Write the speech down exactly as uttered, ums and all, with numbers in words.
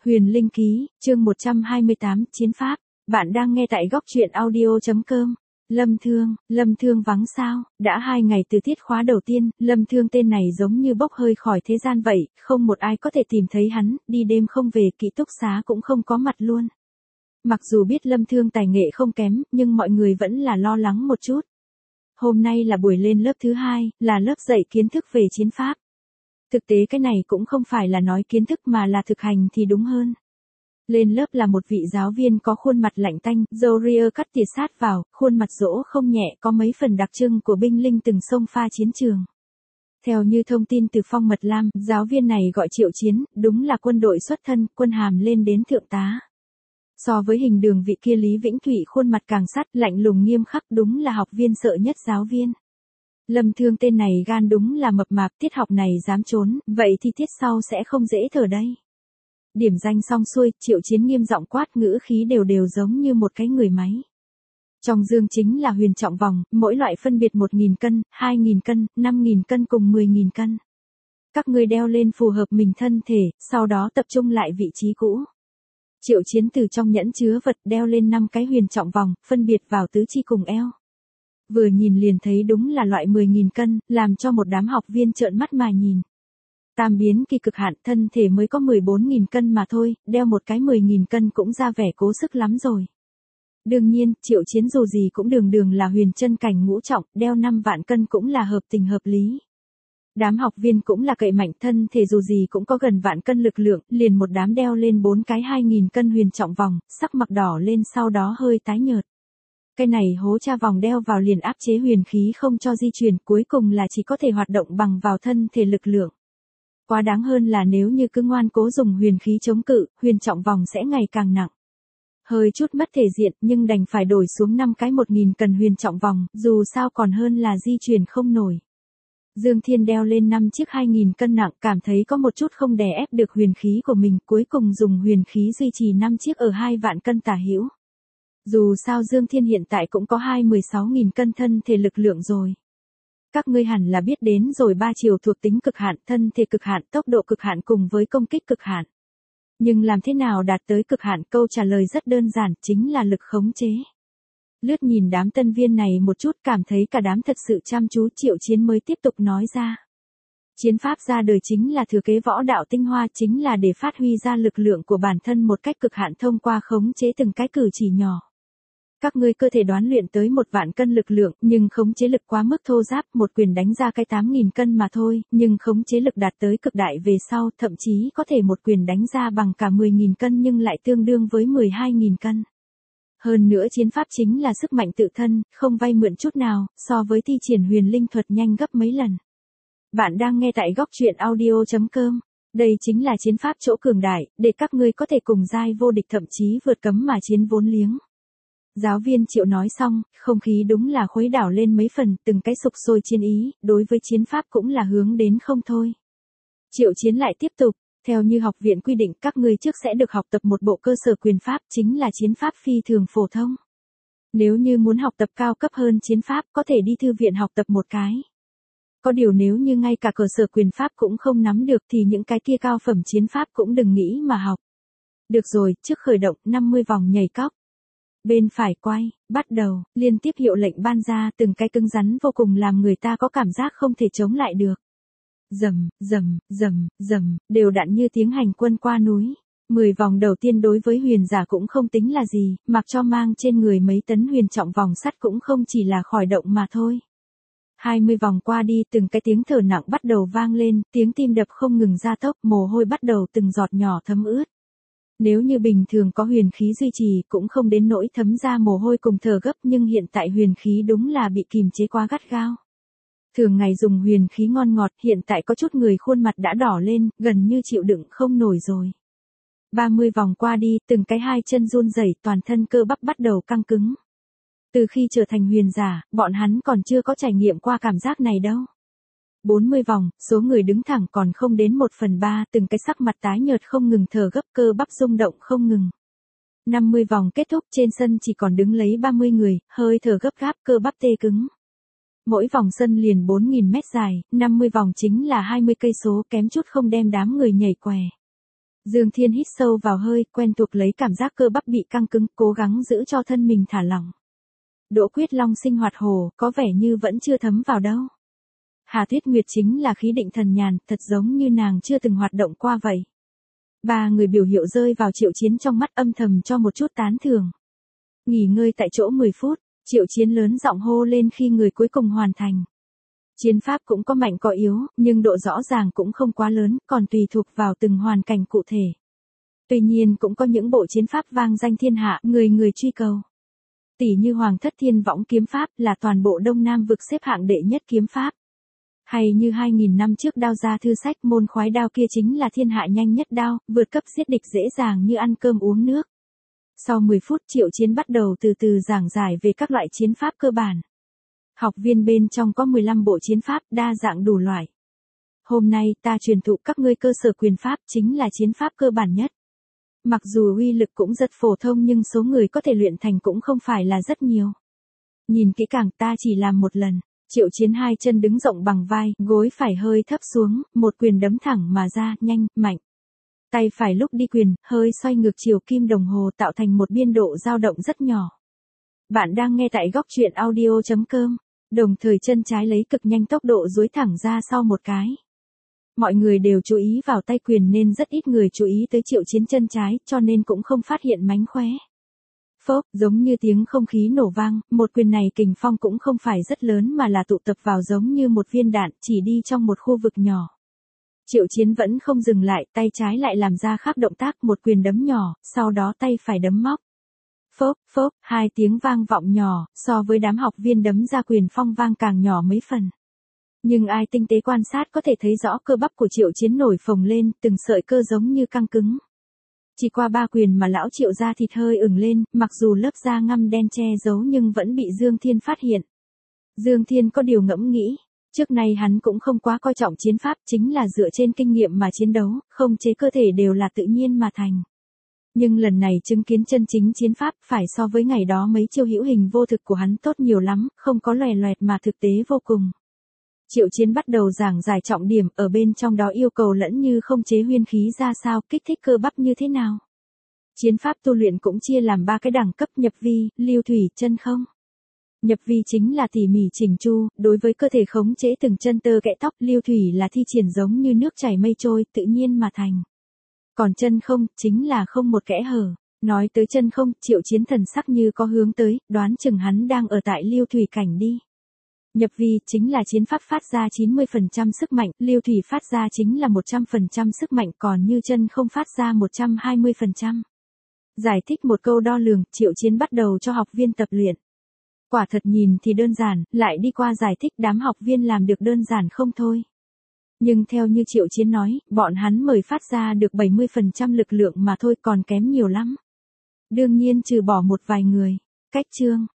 Huyền Linh Ký, chương một trăm hai mươi tám, Chiến Pháp. Bạn đang nghe tại góc truyện audio chấm com. Lâm Thương, Lâm Thương vắng sao? Đã hai ngày từ tiết khóa đầu tiên, Lâm Thương tên này giống như bốc hơi khỏi thế gian vậy, không một ai có thể tìm thấy hắn, đi đêm không về, ký túc xá cũng không có mặt luôn. Mặc dù biết Lâm Thương tài nghệ không kém, nhưng mọi người vẫn là lo lắng một chút. Hôm nay là buổi lên lớp thứ hai, là lớp dạy kiến thức về chiến pháp. Thực tế cái này cũng không phải là nói kiến thức mà là thực hành thì đúng hơn. Lên lớp là một vị giáo viên có khuôn mặt lạnh tanh, râu ria cắt tỉa sát vào, khuôn mặt rỗ không nhẹ, có mấy phần đặc trưng của binh linh từng xông pha chiến trường. Theo như thông tin từ Phong Mật Lam, giáo viên này gọi Triệu Chiến, đúng là quân đội xuất thân, quân hàm lên đến thượng tá. So với hình đường vị kia Lý Vĩnh Thụy khuôn mặt càng sắt, lạnh lùng nghiêm khắc, đúng là học viên sợ nhất giáo viên. Lâm Thương tên này gan đúng là mập mạp, tiết học này dám trốn, vậy thì tiết sau sẽ không dễ thở đây. Điểm danh xong xuôi, Triệu Chiến nghiêm giọng quát, ngữ khí đều đều giống như một cái người máy. Trong dương chính là huyền trọng vòng, mỗi loại phân biệt một nghìn cân, hai nghìn cân, năm nghìn cân cùng mười nghìn cân. Các ngươi đeo lên phù hợp mình thân thể, sau đó tập trung lại vị trí cũ. Triệu Chiến từ trong nhẫn chứa vật đeo lên năm cái huyền trọng vòng, phân biệt vào tứ chi cùng eo. Vừa nhìn liền thấy đúng là loại mười nghìn cân, làm cho một đám học viên trợn mắt mà nhìn. Tam biến kỳ cực hạn, thân thể mới có mười bốn nghìn cân mà thôi, đeo một cái mười nghìn cân cũng ra vẻ cố sức lắm rồi. Đương nhiên, Triệu Chiến dù gì cũng đường đường là huyền chân cảnh ngũ trọng, đeo năm vạn cân cũng là hợp tình hợp lý. Đám học viên cũng là cậy mạnh, thân thể dù gì cũng có gần vạn cân lực lượng, liền một đám đeo lên bốn cái hai nghìn cân huyền trọng vòng, sắc mặt đỏ lên sau đó hơi tái nhợt. Cái này hố cha vòng đeo vào liền áp chế huyền khí không cho di chuyển, cuối cùng là chỉ có thể hoạt động bằng vào thân thể lực lượng. Quá đáng hơn là nếu như cứ ngoan cố dùng huyền khí chống cự, huyền trọng vòng sẽ ngày càng nặng. Hơi chút mất thể diện nhưng đành phải đổi xuống năm cái một nghìn cân huyền trọng vòng, dù sao còn hơn là di chuyển không nổi. Dương Thiên đeo lên năm chiếc hai nghìn cân nặng, cảm thấy có một chút không đè ép được huyền khí của mình, cuối cùng dùng huyền khí duy trì năm chiếc ở hai vạn cân tả hữu. Dù sao Dương Thiên hiện tại cũng có hai mươi sáu nghìn cân thân thể lực lượng rồi. Các ngươi hẳn là biết đến rồi, ba chiều thuộc tính cực hạn, thân thể cực hạn, tốc độ cực hạn cùng với công kích cực hạn. Nhưng làm thế nào đạt tới cực hạn, câu trả lời rất đơn giản, chính là lực khống chế. Lướt nhìn đám tân viên này một chút, cảm thấy cả đám thật sự chăm chú. Triệu Chiến mới tiếp tục nói ra. Chiến pháp ra đời chính là thừa kế võ đạo tinh hoa, chính là để phát huy ra lực lượng của bản thân một cách cực hạn thông qua khống chế từng cái cử chỉ nhỏ. Các ngươi cơ thể đoán luyện tới một vạn cân lực lượng, nhưng khống chế lực quá mức thô ráp, một quyền đánh ra cái tám nghìn cân mà thôi, nhưng khống chế lực đạt tới cực đại về sau, thậm chí có thể một quyền đánh ra bằng cả mười nghìn cân nhưng lại tương đương với mười hai nghìn cân. Hơn nữa chiến pháp chính là sức mạnh tự thân, không vay mượn chút nào, so với thi triển huyền linh thuật nhanh gấp mấy lần. Bạn đang nghe tại góc truyện audio chấm com. Đây chính là chiến pháp chỗ cường đại, để các ngươi có thể cùng giai vô địch, thậm chí vượt cấm mà chiến vốn liếng. Giáo viên Triệu nói xong, không khí đúng là khuấy đảo lên mấy phần, từng cái sục sôi chiến ý, đối với chiến pháp cũng là hướng đến không thôi. Triệu Chiến lại tiếp tục, theo như học viện quy định, các ngươi trước sẽ được học tập một bộ cơ sở quyền pháp, chính là chiến pháp phi thường phổ thông. Nếu như muốn học tập cao cấp hơn chiến pháp, có thể đi thư viện học tập một cái. Có điều nếu như ngay cả cơ sở quyền pháp cũng không nắm được thì những cái kia cao phẩm chiến pháp cũng đừng nghĩ mà học. Được rồi, trước khởi động, năm mươi vòng nhảy cóc. Bên phải quay, bắt đầu, liên tiếp hiệu lệnh ban ra, từng cái cứng rắn vô cùng làm người ta có cảm giác không thể chống lại được. Rầm, rầm, rầm, rầm, đều đặn như tiếng hành quân qua núi. mười vòng đầu tiên đối với huyền giả cũng không tính là gì, mặc cho mang trên người mấy tấn huyền trọng vòng sắt cũng không chỉ là khỏi động mà thôi. hai mươi vòng qua đi, từng cái tiếng thở nặng bắt đầu vang lên, tiếng tim đập không ngừng gia tốc, mồ hôi bắt đầu từng giọt nhỏ thấm ướt. Nếu như bình thường có huyền khí duy trì cũng không đến nỗi thấm ra mồ hôi cùng thở gấp, nhưng hiện tại huyền khí đúng là bị kìm chế quá gắt gao. Thường ngày dùng huyền khí ngon ngọt, hiện tại có chút người khuôn mặt đã đỏ lên, gần như chịu đựng không nổi rồi. ba mươi vòng qua đi, từng cái hai chân run rẩy, toàn thân cơ bắp bắt đầu căng cứng. Từ khi trở thành huyền giả, bọn hắn còn chưa có trải nghiệm qua cảm giác này đâu. bốn mươi vòng, số người đứng thẳng còn không đến một phần ba, từng cái sắc mặt tái nhợt không ngừng thở gấp, cơ bắp rung động không ngừng. năm mươi vòng kết thúc, trên sân chỉ còn đứng lấy ba mươi người, hơi thở gấp gáp, cơ bắp tê cứng. Mỗi vòng sân liền bốn nghìn mét dài, năm mươi vòng chính là hai mươi cây số, kém chút không đem đám người nhảy què. Dương Thiên hít sâu vào hơi, quen thuộc lấy cảm giác cơ bắp bị căng cứng, cố gắng giữ cho thân mình thả lỏng. Đỗ Quyết Long sinh hoạt hồ, có vẻ như vẫn chưa thấm vào đâu. Hà Tuyết Nguyệt chính là khí định thần nhàn, thật giống như nàng chưa từng hoạt động qua vậy. Ba người biểu hiệu rơi vào Triệu Chiến trong mắt âm thầm cho một chút tán thưởng. Nghỉ ngơi tại chỗ mười phút, Triệu Chiến lớn giọng hô lên khi người cuối cùng hoàn thành. Chiến pháp cũng có mạnh có yếu, nhưng độ rõ ràng cũng không quá lớn, còn tùy thuộc vào từng hoàn cảnh cụ thể. Tuy nhiên cũng có những bộ chiến pháp vang danh thiên hạ, người người truy cầu. Tỷ như Hoàng Thất Thiên Võng kiếm pháp là toàn bộ Đông Nam vực xếp hạng đệ nhất kiếm pháp. Hay như hai nghìn năm trước đao gia thư sách môn khoái đao kia chính là thiên hạ nhanh nhất đao, vượt cấp giết địch dễ dàng như ăn cơm uống nước. Sau mười phút Triệu Chiến bắt đầu từ từ giảng giải về các loại chiến pháp cơ bản. Học viên bên trong có mười lăm bộ chiến pháp đa dạng đủ loại. Hôm nay ta truyền thụ các ngươi cơ sở quyền pháp chính là chiến pháp cơ bản nhất. Mặc dù uy lực cũng rất phổ thông nhưng số người có thể luyện thành cũng không phải là rất nhiều. Nhìn kỹ càng ta chỉ làm một lần. Triệu Chiến hai chân đứng rộng bằng vai, gối phải hơi thấp xuống, một quyền đấm thẳng mà ra, nhanh, mạnh. Tay phải lúc đi quyền, hơi xoay ngược chiều kim đồng hồ tạo thành một biên độ dao động rất nhỏ. Bạn đang nghe tại góc truyện audio chấm com, đồng thời chân trái lấy cực nhanh tốc độ duỗi thẳng ra sau một cái. Mọi người đều chú ý vào tay quyền nên rất ít người chú ý tới Triệu Chiến chân trái, cho nên cũng không phát hiện mánh khóe. Phốp, giống như tiếng không khí nổ vang, một quyền này kình phong cũng không phải rất lớn mà là tụ tập vào giống như một viên đạn, chỉ đi trong một khu vực nhỏ. Triệu Chiến vẫn không dừng lại, tay trái lại làm ra khác động tác, một quyền đấm nhỏ, sau đó tay phải đấm móc. Phốp, phốp, hai tiếng vang vọng nhỏ, so với đám học viên đấm ra quyền phong vang càng nhỏ mấy phần. Nhưng ai tinh tế quan sát có thể thấy rõ cơ bắp của Triệu Chiến nổi phồng lên, từng sợi cơ giống như căng cứng. Chỉ qua ba quyền mà lão Triệu da thịt hơi ửng lên, mặc dù lớp da ngăm đen che giấu nhưng vẫn bị Dương Thiên phát hiện. Dương Thiên có điều ngẫm nghĩ, trước nay hắn cũng không quá coi trọng chiến pháp, chính là dựa trên kinh nghiệm mà chiến đấu, không chế cơ thể đều là tự nhiên mà thành. Nhưng lần này chứng kiến chân chính chiến pháp phải so với ngày đó mấy chiêu hữu hình vô thực của hắn tốt nhiều lắm, không có loè loẹt mà thực tế vô cùng. Triệu Chiến bắt đầu giảng giải trọng điểm, ở bên trong đó yêu cầu lẫn như không chế huyên khí ra sao, kích thích cơ bắp như thế nào. Chiến pháp tu luyện cũng chia làm ba cái đẳng cấp: nhập vi, lưu thủy, chân không. Nhập vi chính là tỉ mỉ chỉnh chu, đối với cơ thể khống chế từng chân tơ kẽ tóc, lưu thủy là thi triển giống như nước chảy mây trôi, tự nhiên mà thành. Còn chân không, chính là không một kẽ hở. Nói tới chân không, Triệu Chiến thần sắc như có hướng tới, đoán chừng hắn đang ở tại lưu thủy cảnh đi. Nhập vi chính là chiến pháp phát ra chín mươi phần trăm sức mạnh, lưu thủy phát ra chính là một trăm phần trăm sức mạnh, còn như chân không phát ra một trăm hai mươi phần trăm. Giải thích một câu đo lường, Triệu Chiến bắt đầu cho học viên tập luyện. Quả thật nhìn thì đơn giản, lại đi qua giải thích đám học viên làm được đơn giản không thôi. Nhưng theo như Triệu Chiến nói, bọn hắn mới phát ra được bảy mươi phần trăm lực lượng mà thôi, còn kém nhiều lắm. Đương nhiên trừ bỏ một vài người. Cách chương,